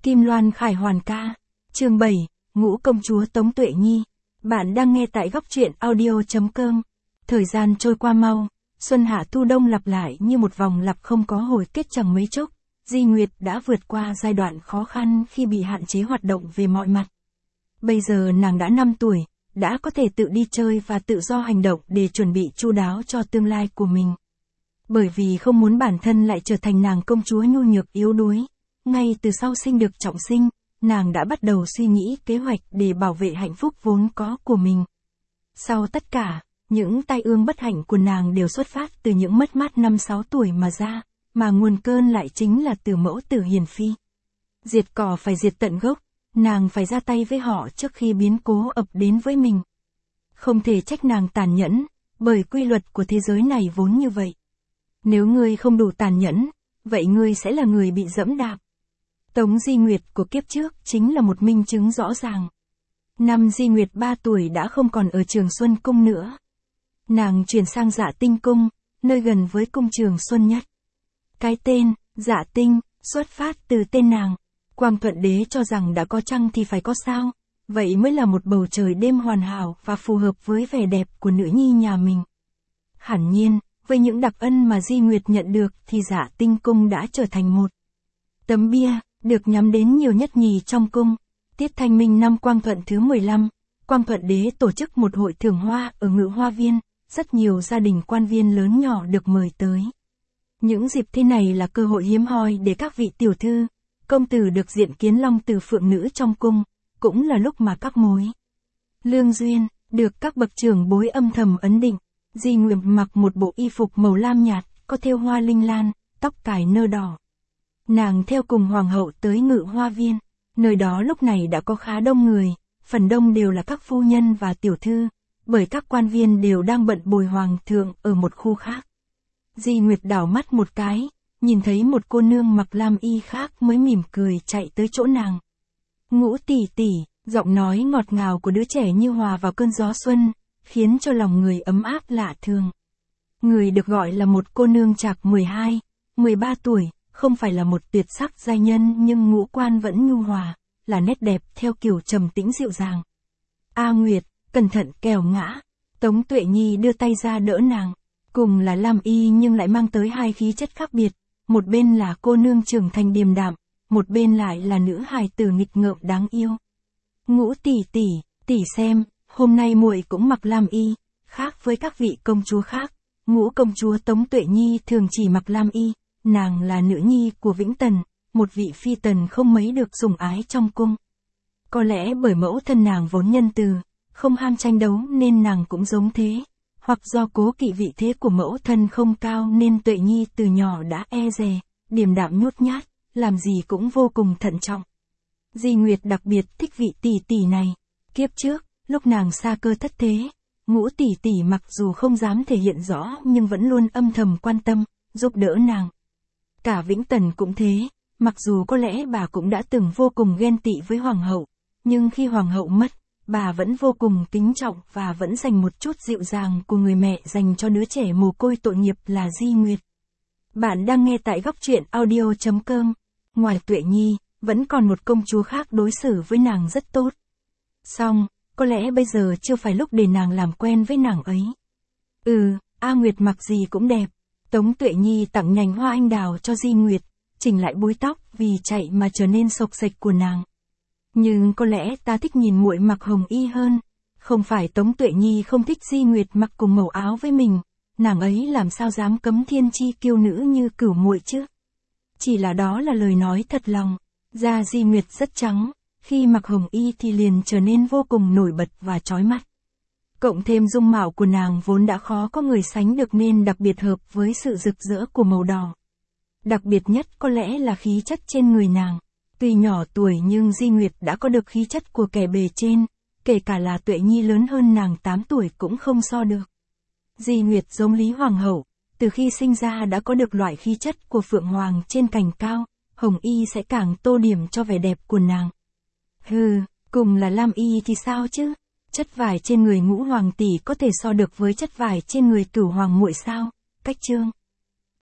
Kim Loan Khải Hoàn ca. Chương 7, Ngũ công chúa Tống Tuệ Nhi. Bạn đang nghe tại góc truyện audio.com. Thời gian trôi qua mau, xuân hạ thu đông lặp lại như một vòng lặp không có hồi kết chẳng mấy chốc. Di Nguyệt đã vượt qua giai đoạn khó khăn khi bị hạn chế hoạt động về mọi mặt. Bây giờ nàng đã 5 tuổi, đã có thể tự đi chơi và tự do hành động để chuẩn bị chu đáo cho tương lai của mình. Bởi vì không muốn bản thân lại trở thành nàng công chúa nhu nhược yếu đuối, ngay từ sau sinh được trọng sinh, nàng đã bắt đầu suy nghĩ kế hoạch để bảo vệ hạnh phúc vốn có của mình. Sau tất cả, những tai ương bất hạnh của nàng đều xuất phát từ những mất mát 5-6 tuổi mà ra, mà nguồn cơn lại chính là từ mẫu tử hiền phi. Diệt cỏ phải diệt tận gốc, nàng phải ra tay với họ trước khi biến cố ập đến với mình. Không thể trách nàng tàn nhẫn, bởi quy luật của thế giới này vốn như vậy. Nếu ngươi không đủ tàn nhẫn, vậy ngươi sẽ là người bị dẫm đạp. Tống Di Nguyệt của kiếp trước chính là một minh chứng rõ ràng. Năm Di Nguyệt 3 tuổi đã không còn ở Trường Xuân Cung nữa. Nàng chuyển sang Dạ Tinh Cung, nơi gần với cung Trường Xuân nhất. Cái tên, Dạ Tinh, xuất phát từ tên nàng. Quang Thuận Đế cho rằng đã có trăng thì phải có sao, vậy mới là một bầu trời đêm hoàn hảo và phù hợp với vẻ đẹp của nữ nhi nhà mình. Hẳn nhiên, với những đặc ân mà Di Nguyệt nhận được thì Dạ Tinh Cung đã trở thành một tấm bia, được nhắm đến nhiều nhất nhì trong cung. Tiết Thanh Minh năm Quang Thuận thứ 15, Quang Thuận Đế tổ chức một hội thưởng hoa ở Ngự Hoa Viên, rất nhiều gia đình quan viên lớn nhỏ được mời tới. Những dịp thế này là cơ hội hiếm hoi để các vị tiểu thư, công tử được diện kiến long tử phượng nữ trong cung, cũng là lúc mà các mối lương duyên, được các bậc trưởng bối âm thầm ấn định. Di Nguyệt mặc một bộ y phục màu lam nhạt, có thêu hoa linh lan, tóc cài nơ đỏ. Nàng theo cùng hoàng hậu tới Ngự Hoa Viên, nơi đó lúc này đã có khá đông người, phần đông đều là các phu nhân và tiểu thư, bởi các quan viên đều đang bận bồi hoàng thượng ở một khu khác. Di Nguyệt đảo mắt một cái, nhìn thấy một cô nương mặc lam y khác mới mỉm cười chạy tới chỗ nàng. Ngũ tỷ tỷ, giọng nói ngọt ngào của đứa trẻ như hòa vào cơn gió xuân, khiến cho lòng người ấm áp lạ thường. Người được gọi là một cô nương trạc 12, 13 tuổi, không phải là một tuyệt sắc giai nhân nhưng ngũ quan vẫn nhu hòa, là nét đẹp theo kiểu trầm tĩnh dịu dàng. A Nguyệt, cẩn thận kẻo ngã. Tống Tuệ Nhi đưa tay ra đỡ nàng. Cùng là lam y nhưng lại mang tới hai khí chất khác biệt, một bên là cô nương trưởng thành điềm đạm, một bên lại là nữ hài tử nghịch ngợm đáng yêu. Ngũ tỷ tỷ, tỷ xem, hôm nay muội cũng mặc lam y, khác với các vị công chúa khác. Ngũ công chúa Tống Tuệ Nhi thường chỉ mặc lam y, nàng là nữ nhi của Vĩnh Tần, một vị phi tần không mấy được sủng ái trong cung. Có lẽ bởi mẫu thân nàng vốn nhân từ, không ham tranh đấu nên nàng cũng giống thế, hoặc do cố kỵ vị thế của mẫu thân không cao nên Tuệ Nhi từ nhỏ đã e dè, điềm đạm nhút nhát, làm gì cũng vô cùng thận trọng. Di Nguyệt đặc biệt thích vị tỷ tỷ này. Kiếp trước, lúc nàng xa cơ thất thế, Ngũ tỷ tỷ mặc dù không dám thể hiện rõ nhưng vẫn luôn âm thầm quan tâm, giúp đỡ nàng. Cả Vĩnh Tần cũng thế, mặc dù có lẽ bà cũng đã từng vô cùng ghen tị với hoàng hậu, nhưng khi hoàng hậu mất, bà vẫn vô cùng kính trọng và vẫn dành một chút dịu dàng của người mẹ dành cho đứa trẻ mồ côi tội nghiệp là Di Nguyệt. Bạn đang nghe tại góc truyện audio.com. Ngoài Tuệ Nhi, vẫn còn một công chúa khác đối xử với nàng rất tốt. Song, có lẽ bây giờ chưa phải lúc để nàng làm quen với nàng ấy. A Nguyệt mặc gì cũng đẹp. Tống Tuệ Nhi tặng nhành hoa anh đào cho Di Nguyệt, chỉnh lại búi tóc vì chạy mà trở nên xộc xệch của nàng. Nhưng có lẽ ta thích nhìn muội mặc hồng y hơn. Không phải Tống Tuệ Nhi không thích Di Nguyệt mặc cùng màu áo với mình, nàng ấy làm sao dám cấm thiên chi kiêu nữ như Cửu muội chứ. Chỉ là đó là lời nói thật lòng. Da Di Nguyệt rất trắng, khi mặc hồng y thì liền trở nên vô cùng nổi bật và chói mắt. Cộng thêm dung mạo của nàng vốn đã khó có người sánh được nên đặc biệt hợp với sự rực rỡ của màu đỏ. Đặc biệt nhất có lẽ là khí chất trên người nàng. Tuy nhỏ tuổi nhưng Di Nguyệt đã có được khí chất của kẻ bề trên, kể cả là Tuệ Nhi lớn hơn nàng 8 tuổi cũng không so được. Di Nguyệt giống Lý Hoàng hậu, từ khi sinh ra đã có được loại khí chất của Phượng Hoàng trên cành cao, hồng y sẽ càng tô điểm cho vẻ đẹp của nàng. Cùng là lam y thì sao chứ? Chất vải trên người Ngũ Hoàng tỷ có thể so được với chất vải trên người Cửu Hoàng muội sao? Cách chương